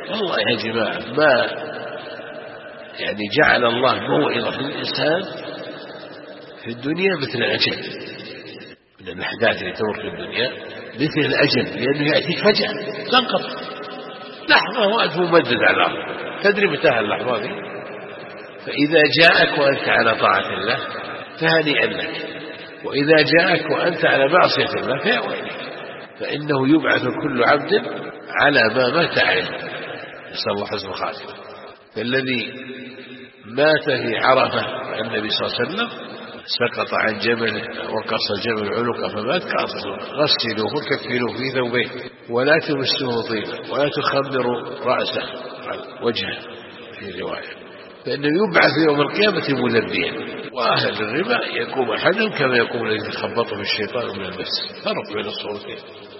والله يا جماعة ما يعني جعل الله موعظة للإنسان في الدنيا مثل الأجل. من الأحداث اللي تمر في الدنيا مثل الأجل، لأنه يأتيك فجأة تنقطع لحظة وأنت ممدد على الأرض، تدري متى اللحظة دي. فإذا جاءك وأنت على طاعة الله فهنيئا لك، وإذا جاءك وأنت على معصية الله فيا ويلك، فإنه يبعث كل عبد على ما مات عليه، نسأل الله حسن الخاتمة. فالذي مات في عرفة النبي صلى الله عليه وسلم سقط عن جبل وقص الجبل عنقه فمات كأصله، غسلوه كفنوه في ثوبين ولا تمسوه طيبا ولا تخمروا رأسه وجهه في رواية، فإنه يبعث يوم القيامة ملبيا. وأهل الربا يقوم أحدهم كما يقوم الذي خبطه الشيطان من المس. فرق بين الصورتين.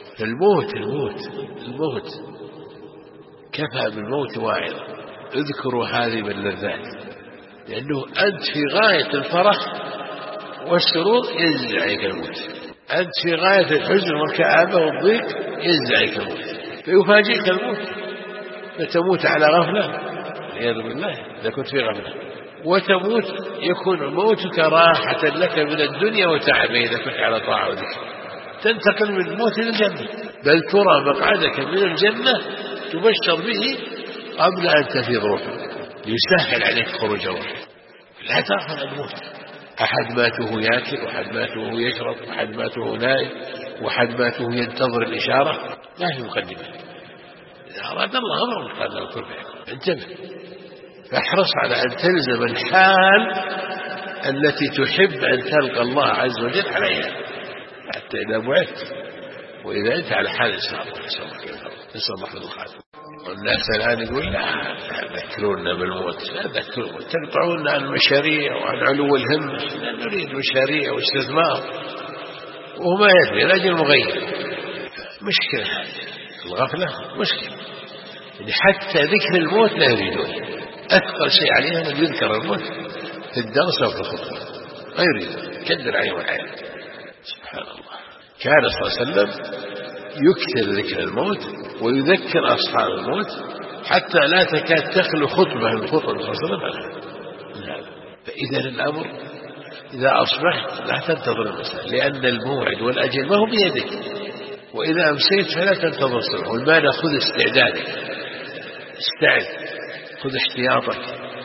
الموت كفى بالموت واعظا، اذكروا هذه باللذات، لأنه أنت في غاية الفرح والسرور ينزل عليك الموت، أنت في غاية الحزن والكآبة والضيق ينزل عليك الموت، فيفاجئك الموت فتموت على غفلة والعياذ بالله إذا كنت في غفلة، وتموت يكون موتك راحة لك من الدنيا وتعبه إذا كنت على طاعة وذكر، تنتقل من الموت إلى الجنة، بل ترى مقعدك من الجنة تبشر به قبل أن تفيض روحك يسهل عليك خروج روحك. لا تغفل الموت. أحد ماته يأكل، وأحد ماته يشرب، وأحد ماته نائم، وأحد ماته ينتظر الإشارة، ما هي مقدمة. إذا أراد الله أمرا قال له كن فيكون. انتبه، فاحرص على أن تلزم الحال التي تحب أن تلقى الله عز وجل عليها حتى إذا بعثت، وإذا أنت على حال إسلام نسأل الله حفظ الخاتم. والناس الآن يقول لا ذكرونا بالموت، لا ذكرونا، تقطعون عن المشاريع وعن علو الهمة، لا نريد مشاريع واستثمار، وهو ما يدري الأجل مغير. مشكلة هذه الغفلة مشكلة، يعني حتى ذكر الموت لا يريدون. أثقل شيء عليهم أن يذكر الموت في الدرس أو في الخطبة، ما يريدون، كدر عليهم الحياة. سبحان الله. كان صلى الله عليه وسلم يكثر ذكر الموت ويذكر أصحاب الموت حتى لا تكاد تخلو خطبة من خطبة صلى الله عليه وسلم. فإذا الأمر إذا أصبحت لا تنتظر المساء، لأن الموعد والأجل ما هو بيدك، وإذا أمسيت فلا تنتظر الصبح. والمعنى خذ استعدادك، استعد، خذ احتياطك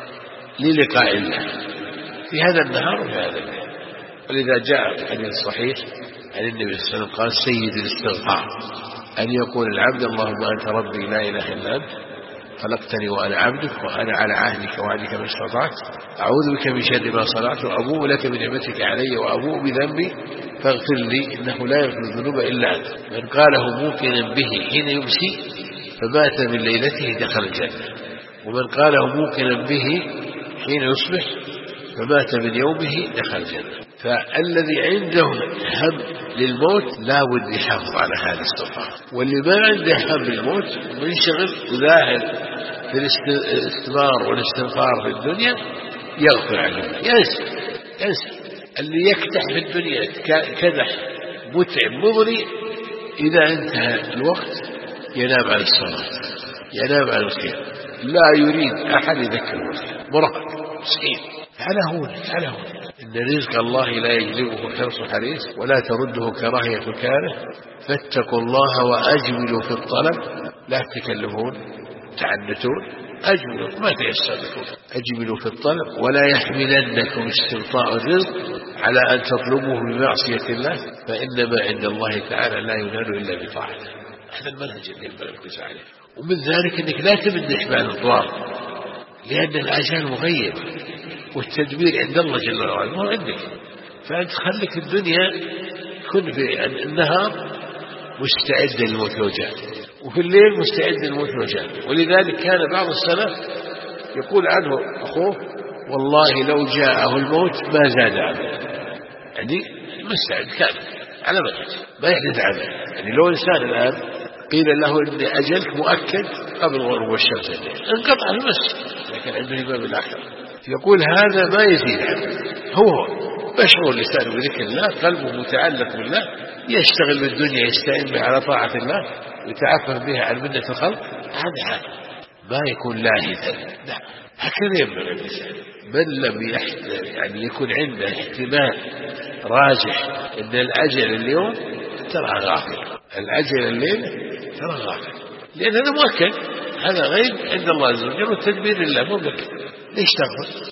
للقاء الله في هذا النهار وفي هذا الليل. ولذا جاء في الحديث الصحيح عن النبي صلى الله عليه وسلم قال سيد الاستغفار أن يقول العبد اللهم أنت ربي لا إله إلا أنت خلقتني وأنا عبدك وأنا على عهدك ووعدك ما استطعت أعوذ بك من شر ما صنعت وأبوء لك بنعمتك علي وأبوء بذنبي فاغفر لي إنه لا يغفر الذنوب إلا أنت. من قاله موقنا به حين يمسي فمات من ليلته دخل الجنة، ومن قاله موقنا به حين يصبح فمات من يومه دخل الجنة. فالذي عنده هم للموت لا بد يحافظ على هذا الاستغفار، واللي ما عنده هم للموت منشغل وذاهب في الاستثمار والاستغفار في الدنيا يغفر عنه، ينسى. اللي يكدح في الدنيا كدح متعب مضري إذا انتهى الوقت ينام عن الصلاة، ينام عن الخير، لا يريد أحد يذكره مرهق مسكين. على هون إن رزق الله لا يجلبه حرص حريص ولا ترده كراهية كاره، فاتقوا الله وأجملوا في الطلب، لا تكلفون تعنتون، أجملوا ما تيسرون، أجملوا في الطلب ولا يحملنكم استبطاء الرزق على أن تطلبوه بمعصية الله، فإنما عند الله تعالى لا ينال إلا بطاعته. هذا المنهج اللي ينبغي القياس عليه. ومن ذلك أنك لا تمد إحمال الضوار، لأن الأجال مغيب والتدبير عند الله جل وعلا مو عندك. فأنت خليك الدنيا كن في النهار مستعد للموت لو جاء، وفي الليل مستعد للموت لو جاء. ولذلك كان بعض السلف يقول عنه أخوه والله لو جاءه الموت ما زاد عنه، يعني مستعد كان على منهج ما يحدث عنه. يعني لو إنسان الآن قيل له إن أجلك مؤكد قبل غروب الشمس انقطع المس، لكن عنده باب الآخرة. يقول هذا ما يزيد عنه، هو مشغول لسانه بذكر الله، قلبه متعلق بالله، يشتغل بالدنيا يستعين بها على طاعة الله ويتعفف بها عن منة الخلق، هذا حال. ما يكون لاهثا، لا، هكذا ينبغي الإنسان. من لم يعني يكون عنده احتمال راجح أن الأجل اليوم ترى غافل، الأجل الليل ترى غافل، لأن هذا مؤكد، هذا غيب عند الله عز وجل، والتدبير لله مو لك، ليش تغفل؟